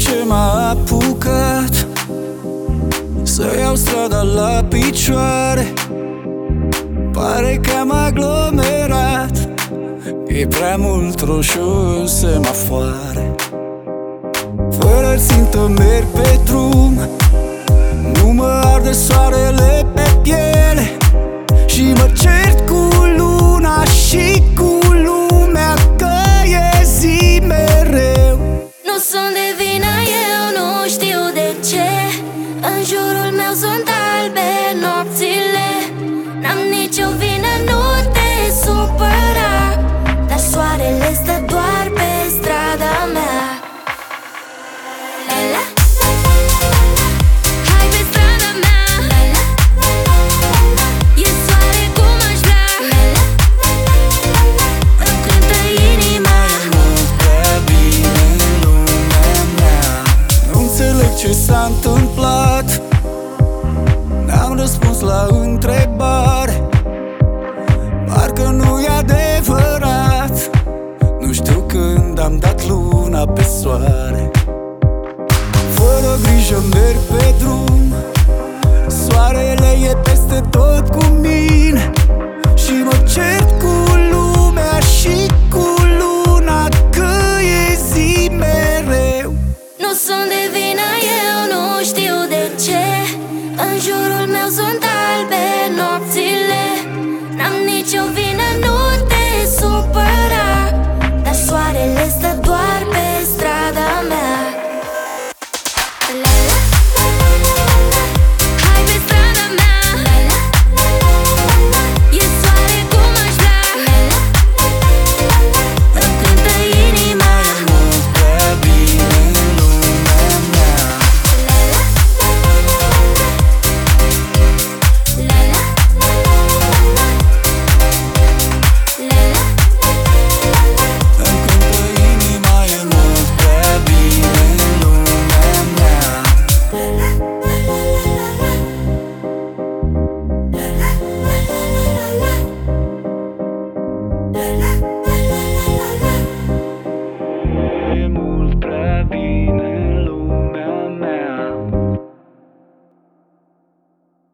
ce m-a apucat să iau strada la picioare. Pare că am aglomerat, e prea mult roșu în semafoare. Fără țintă merg pe drum, nu mă arde soarele pe piele și mă cer